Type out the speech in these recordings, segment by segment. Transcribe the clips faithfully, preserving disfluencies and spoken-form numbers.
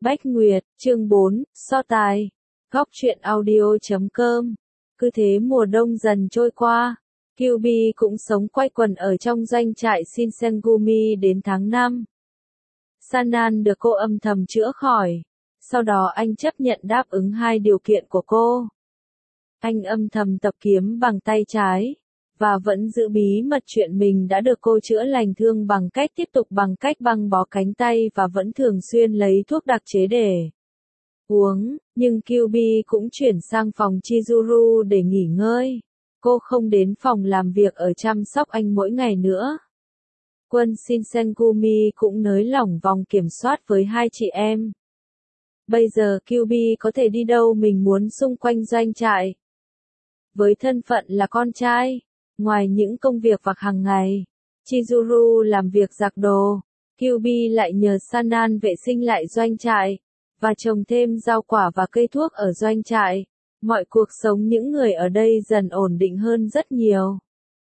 Bách Nguyệt, chương bốn, so tài. Góc truyện audio chấm com. Cứ thế mùa đông dần trôi qua, Kyuubi cũng sống quay quần ở trong doanh trại Shinsengumi đến tháng năm. Sanan được cô âm thầm chữa khỏi. Sau đó anh chấp nhận đáp ứng hai điều kiện của cô. Anh âm thầm tập kiếm bằng tay trái, và vẫn giữ bí mật chuyện mình đã được cô chữa lành thương bằng cách tiếp tục bằng cách băng bó cánh tay và vẫn thường xuyên lấy thuốc đặc chế để uống, nhưng Kyuubi cũng chuyển sang phòng Chizuru để nghỉ ngơi. Cô không đến phòng làm việc ở chăm sóc anh mỗi ngày nữa. Quân Shinsengumi cũng nới lỏng vòng kiểm soát với hai chị em. Bây giờ Kyuubi có thể đi đâu mình muốn xung quanh doanh trại. Với thân phận là con trai, ngoài những công việc vặt hàng ngày, Chizuru làm việc giặt đồ, Kyuubi lại nhờ Sanan vệ sinh lại doanh trại, và trồng thêm rau quả và cây thuốc ở doanh trại. Mọi cuộc sống những người ở đây dần ổn định hơn rất nhiều.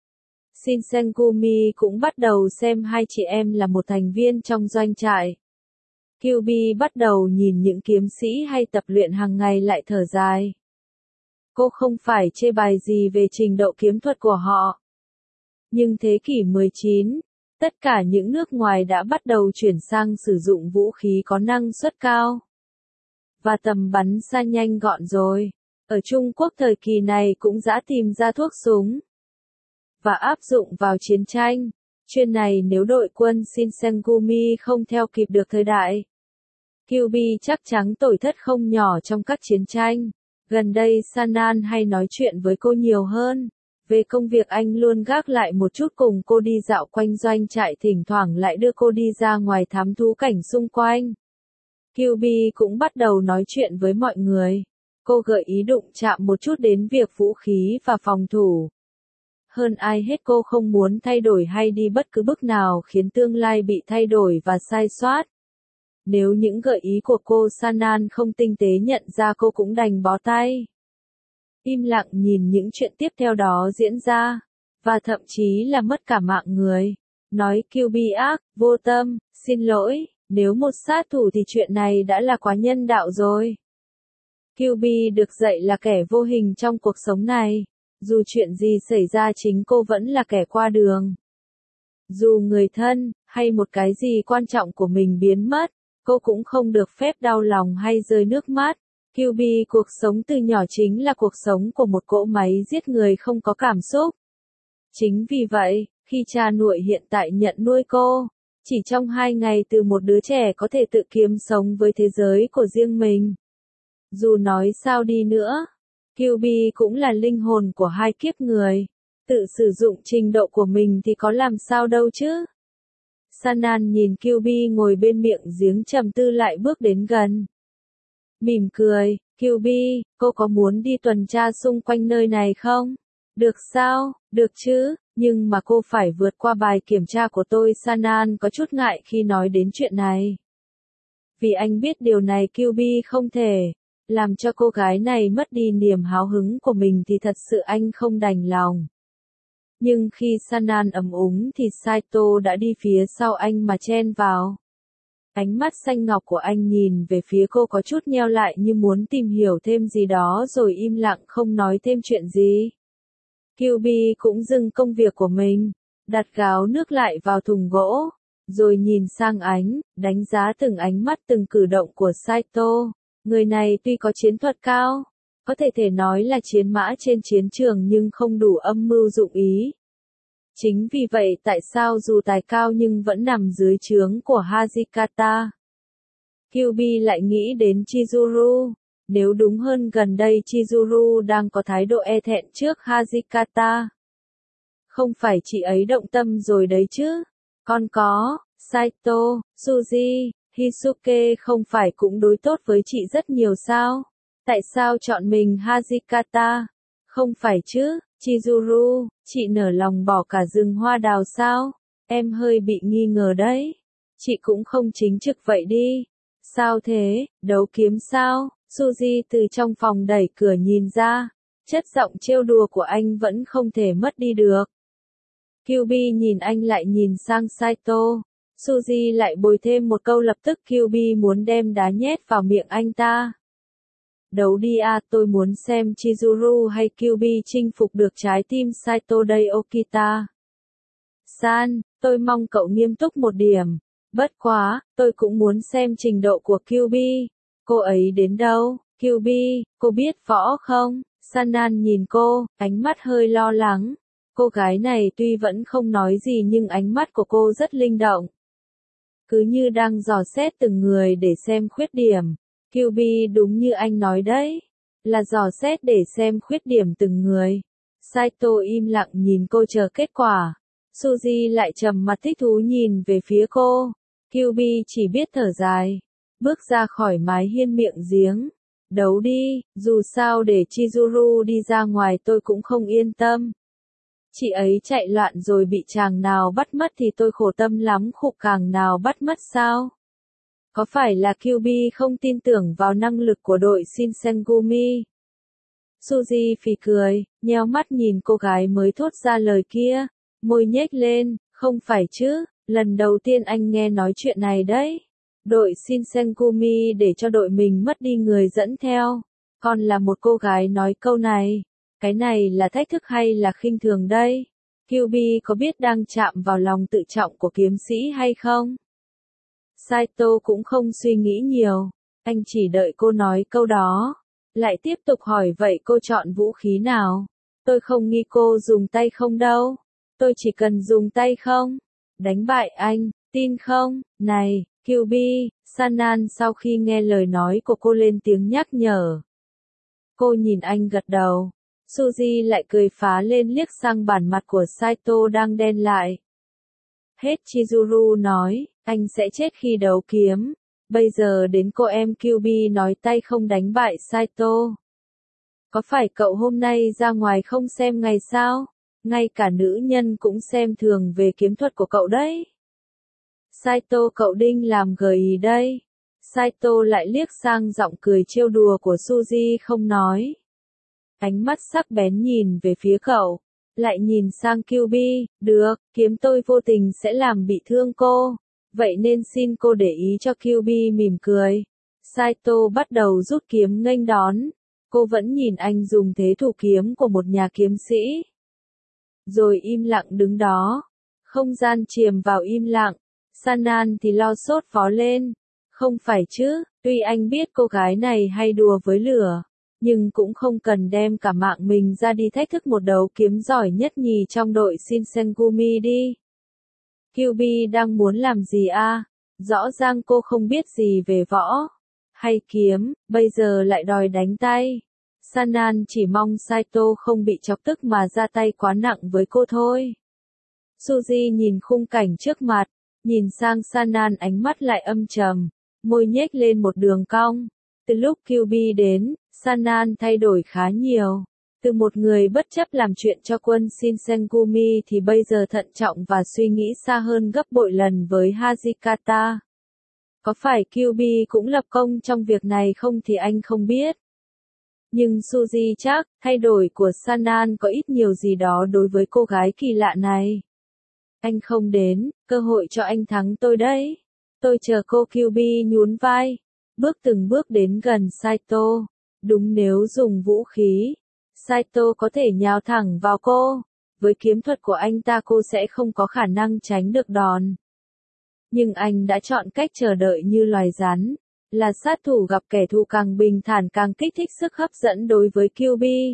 Shinsengumi cũng bắt đầu xem hai chị em là một thành viên trong doanh trại. Kyuubi bắt đầu nhìn những kiếm sĩ hay tập luyện hàng ngày lại thở dài. Cô không phải chê bài gì về trình độ kiếm thuật của họ. Nhưng thế kỷ mười chín, tất cả những nước ngoài đã bắt đầu chuyển sang sử dụng vũ khí có năng suất cao. Và tầm bắn xa nhanh gọn rồi. Ở Trung Quốc thời kỳ này cũng đã tìm ra thuốc súng. Và áp dụng vào chiến tranh. Chuyện này nếu đội quân Shinsengumi không theo kịp được thời đại, Kyuubi chắc chắn tổn thất không nhỏ trong các chiến tranh. Gần đây Sanan hay nói chuyện với cô nhiều hơn. Về công việc anh luôn gác lại một chút cùng cô đi dạo quanh doanh trại, thỉnh thoảng lại đưa cô đi ra ngoài thám thú cảnh xung quanh. Kyuubi cũng bắt đầu nói chuyện với mọi người. Cô gợi ý đụng chạm một chút đến việc vũ khí và phòng thủ. Hơn ai hết cô không muốn thay đổi hay đi bất cứ bước nào khiến tương lai bị thay đổi và sai sót. Nếu những gợi ý của cô Sanan không tinh tế nhận ra, cô cũng đành bó tay. Im lặng nhìn những chuyện tiếp theo đó diễn ra, và thậm chí là mất cả mạng người. Nói Kyuubi ác, vô tâm, xin lỗi, nếu một sát thủ thì chuyện này đã là quá nhân đạo rồi. Kyuubi được dạy là kẻ vô hình trong cuộc sống này. Dù chuyện gì xảy ra chính cô vẫn là kẻ qua đường. Dù người thân, hay một cái gì quan trọng của mình biến mất, cô cũng không được phép đau lòng hay rơi nước mắt. Kyuubi cuộc sống từ nhỏ chính là cuộc sống của một cỗ máy giết người không có cảm xúc. Chính vì vậy, khi cha nuôi hiện tại nhận nuôi cô, chỉ trong hai ngày từ một đứa trẻ có thể tự kiếm sống với thế giới của riêng mình. Dù nói sao đi nữa, Kyuubi cũng là linh hồn của hai kiếp người. Tự sử dụng trình độ của mình thì có làm sao đâu chứ. Sanan nhìn Kyuubi ngồi bên miệng giếng trầm tư lại bước đến gần. Mỉm cười, Kyuubi, cô có muốn đi tuần tra xung quanh nơi này không? Được sao, được chứ, nhưng mà cô phải vượt qua bài kiểm tra của tôi. Sanan có chút ngại khi nói đến chuyện này. Vì anh biết điều này Kyuubi không thể làm cho cô gái này mất đi niềm háo hứng của mình thì thật sự anh không đành lòng. Nhưng khi Sanan ầm úng thì Saito đã đi phía sau anh mà chen vào. Ánh mắt xanh ngọc của anh nhìn về phía cô có chút nheo lại như muốn tìm hiểu thêm gì đó rồi im lặng không nói thêm chuyện gì. Kyuubi cũng dừng công việc của mình, đặt gáo nước lại vào thùng gỗ, rồi nhìn sang anh, đánh giá từng ánh mắt từng cử động của Saito. Người này tuy có chiến thuật cao, có thể thể nói là chiến mã trên chiến trường nhưng không đủ âm mưu dụng ý. Chính vì vậy tại sao dù tài cao nhưng vẫn nằm dưới trướng của Hajikata. Kyuubi lại nghĩ đến Chizuru. Nếu đúng hơn gần đây Chizuru đang có thái độ e thẹn trước Hajikata. Không phải chị ấy động tâm rồi đấy chứ. Còn có, Saito, Suji, Hisuke không phải cũng đối tốt với chị rất nhiều sao? Tại sao chọn mình Hajikata? Không phải chứ, Chizuru, chị nở lòng bỏ cả rừng hoa đào sao? Em hơi bị nghi ngờ đấy. Chị cũng không chính trực vậy đi. Sao thế, đấu kiếm sao? Suji từ trong phòng đẩy cửa nhìn ra. Chất giọng trêu đùa của anh vẫn không thể mất đi được. Kyuubi nhìn anh lại nhìn sang Saito. Suzy lại bồi thêm một câu, lập tức Kyuubi muốn đem đá nhét vào miệng anh ta. Đấu đi à, tôi muốn xem Chizuru hay Kyuubi chinh phục được trái tim Saito đây Okita. San, tôi mong cậu nghiêm túc một điểm. Bất quá, tôi cũng muốn xem trình độ của Kyuubi. Cô ấy đến đâu? Kyuubi, cô biết võ không? Sanan nhìn cô, ánh mắt hơi lo lắng. Cô gái này tuy vẫn không nói gì nhưng ánh mắt của cô rất linh động. Cứ như đang dò xét từng người để xem khuyết điểm. Kyuubi đúng như anh nói đấy. Là dò xét để xem khuyết điểm từng người. Saito im lặng nhìn cô chờ kết quả. Suzy lại trầm mặt thích thú nhìn về phía cô. Kyuubi chỉ biết thở dài. Bước ra khỏi mái hiên miệng giếng. Đấu đi, dù sao để Chizuru đi ra ngoài tôi cũng không yên tâm. Chị ấy chạy loạn rồi bị chàng nào bắt mất thì tôi khổ tâm lắm, khụ càng nào bắt mất sao? Có phải là Kyuubi không tin tưởng vào năng lực của đội Shinsengumi? Suzy phì cười, nheo mắt nhìn cô gái mới thốt ra lời kia, môi nhếch lên, không phải chứ, lần đầu tiên anh nghe nói chuyện này đấy. Đội Shinsengumi để cho đội mình mất đi người dẫn theo, còn là một cô gái nói câu này. Cái này là thách thức hay là khinh thường đây? Kyuubi có biết đang chạm vào lòng tự trọng của kiếm sĩ hay không? Saito cũng không suy nghĩ nhiều, anh chỉ đợi cô nói câu đó, lại tiếp tục hỏi vậy cô chọn vũ khí nào? Tôi không nghi cô dùng tay không đâu, tôi chỉ cần dùng tay không? Đánh bại anh, tin không? Này, Kyuubi, Sanan sau khi nghe lời nói của cô lên tiếng nhắc nhở. Cô nhìn anh gật đầu. Suzy lại cười phá lên liếc sang bản mặt của Saito đang đen lại. Hết Chizuru nói, anh sẽ chết khi đấu kiếm. Bây giờ đến cô em Kyuubi nói tay không đánh bại Saito. Có phải cậu hôm nay ra ngoài không xem ngày sao? Ngay cả nữ nhân cũng xem thường về kiếm thuật của cậu đấy. Saito cậu đinh làm gợi ý đây. Saito lại liếc sang giọng cười trêu đùa của Suzy không nói. Ánh mắt sắc bén nhìn về phía cậu, lại nhìn sang Kyuubi, được, kiếm tôi vô tình sẽ làm bị thương cô, vậy nên xin cô để ý cho. Kyuubi mỉm cười. Saito bắt đầu rút kiếm nghênh đón, cô vẫn nhìn anh dùng thế thủ kiếm của một nhà kiếm sĩ. Rồi im lặng đứng đó, không gian chìm vào im lặng, Sanan thì lo sốt phó lên, không phải chứ, tuy anh biết cô gái này hay đùa với lửa. Nhưng cũng không cần đem cả mạng mình ra đi thách thức một đấu kiếm giỏi nhất nhì trong đội Shinsengumi đi. Kyuubi đang muốn làm gì a? À? Rõ ràng cô không biết gì về võ hay kiếm, bây giờ lại đòi đánh tay. Sanan chỉ mong Saito không bị chọc tức mà ra tay quá nặng với cô thôi. Suzy nhìn khung cảnh trước mặt, nhìn sang Sanan ánh mắt lại âm trầm, môi nhếch lên một đường cong. Từ lúc Kyuubi đến, Sanan thay đổi khá nhiều. Từ một người bất chấp làm chuyện cho quân Shinsengumi thì bây giờ thận trọng và suy nghĩ xa hơn gấp bội lần với Hajikata. Có phải Kyuubi cũng lập công trong việc này không thì anh không biết. Nhưng Suzy chắc, thay đổi của Sanan có ít nhiều gì đó đối với cô gái kỳ lạ này. Anh không đến, cơ hội cho anh thắng tôi đấy. Tôi chờ cô. Kyuubi nhún vai, bước từng bước đến gần Saito. Đúng, nếu dùng vũ khí, Saito có thể nhào thẳng vào cô. Với kiếm thuật của anh ta cô sẽ không có khả năng tránh được đòn. Nhưng anh đã chọn cách chờ đợi như loài rắn. Là sát thủ gặp kẻ thù càng bình thản càng kích thích sức hấp dẫn đối với Kyuubi.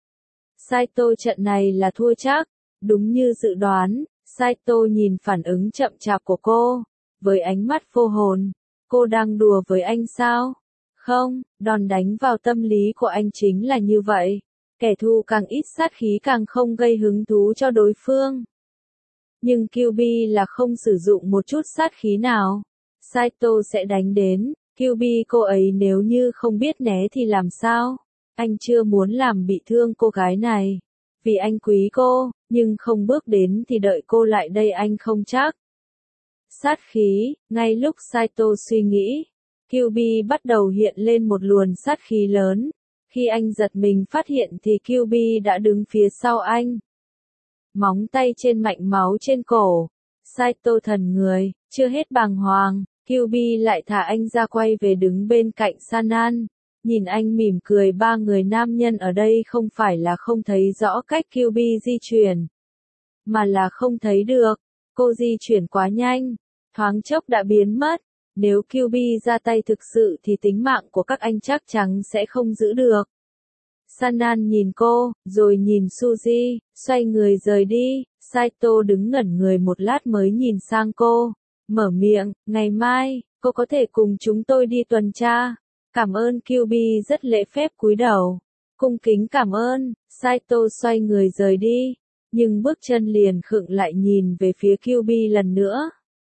Saito trận này là thua chắc. Đúng như dự đoán, Saito nhìn phản ứng chậm chạp của cô. Với ánh mắt vô hồn. Cô đang đùa với anh sao? Không, đòn đánh vào tâm lý của anh chính là như vậy. Kẻ thù càng ít sát khí càng không gây hứng thú cho đối phương. Nhưng Kyuubi là không sử dụng một chút sát khí nào. Saito sẽ đánh đến. Kyuubi cô ấy nếu như không biết né thì làm sao? Anh chưa muốn làm bị thương cô gái này. Vì anh quý cô, nhưng không bước đến thì đợi cô lại đây anh không chắc. Sát khí, ngay lúc Saito suy nghĩ, Kyuubi bắt đầu hiện lên một luồng sát khí lớn. Khi anh giật mình phát hiện thì Kyuubi đã đứng phía sau anh. Móng tay trên mạnh máu trên cổ. Saito thần người, Chưa hết bàng hoàng, Kyuubi lại thả anh ra quay về đứng bên cạnh Sanan. Nhìn anh mỉm cười, ba người nam nhân ở đây không phải là không thấy rõ cách Kyuubi di chuyển, mà là không thấy được. Cô di chuyển quá nhanh, thoáng chốc đã biến mất. Nếu Kyuubi ra tay thực sự thì tính mạng của các anh chắc chắn sẽ không giữ được. Sanan nhìn cô, rồi nhìn Suzy, xoay người rời đi. Saito đứng ngẩn người một lát mới nhìn sang cô, mở miệng, ngày mai, cô có thể cùng chúng tôi đi tuần tra. Cảm ơn. Kyuubi rất lễ phép cúi đầu, cung kính cảm ơn. Saito xoay người rời đi, nhưng bước chân liền khựng lại nhìn về phía Kyuubi lần nữa.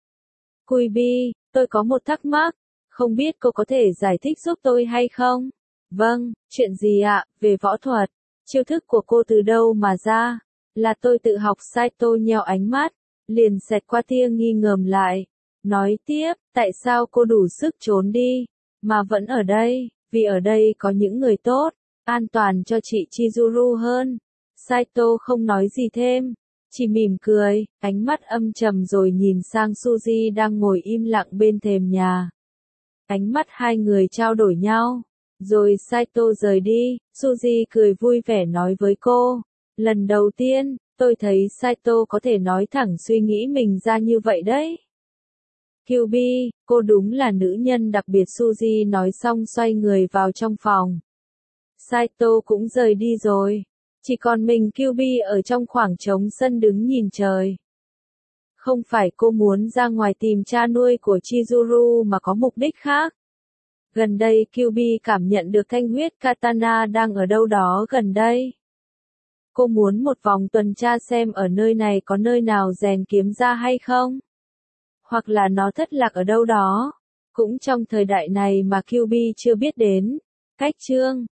Kyuubi, tôi có một thắc mắc, không biết cô có thể giải thích giúp tôi hay không? Vâng, chuyện gì ạ? Về võ thuật, chiêu thức của cô từ đâu mà ra? Là tôi tự học. Saito nheo ánh mắt, liền xẹt qua tia nghi ngờ lại. Nói tiếp, tại sao cô đủ sức trốn đi, mà vẫn ở đây? Vì ở đây có những người tốt, an toàn cho chị Chizuru hơn. Saito không nói gì thêm, chỉ mỉm cười, ánh mắt âm trầm rồi nhìn sang Suzy đang ngồi im lặng bên thềm nhà. Ánh mắt hai người trao đổi nhau, rồi Saito rời đi. Suzy cười vui vẻ nói với cô, lần đầu tiên, tôi thấy Saito có thể nói thẳng suy nghĩ mình ra như vậy đấy. Kyuubi, cô đúng là nữ nhân đặc biệt. Suzy nói xong xoay người vào trong phòng. Saito cũng rời đi rồi. Chỉ còn mình Kyuubi ở trong khoảng trống sân đứng nhìn trời. Không phải cô muốn ra ngoài tìm cha nuôi của Chizuru mà có mục đích khác. Gần đây Kyuubi cảm nhận được thanh huyết katana đang ở đâu đó gần đây. Cô muốn một vòng tuần tra xem ở nơi này có nơi nào rèn kiếm ra hay không. Hoặc là nó thất lạc ở đâu đó. Cũng trong thời đại này mà Kyuubi chưa biết đến. Cách chương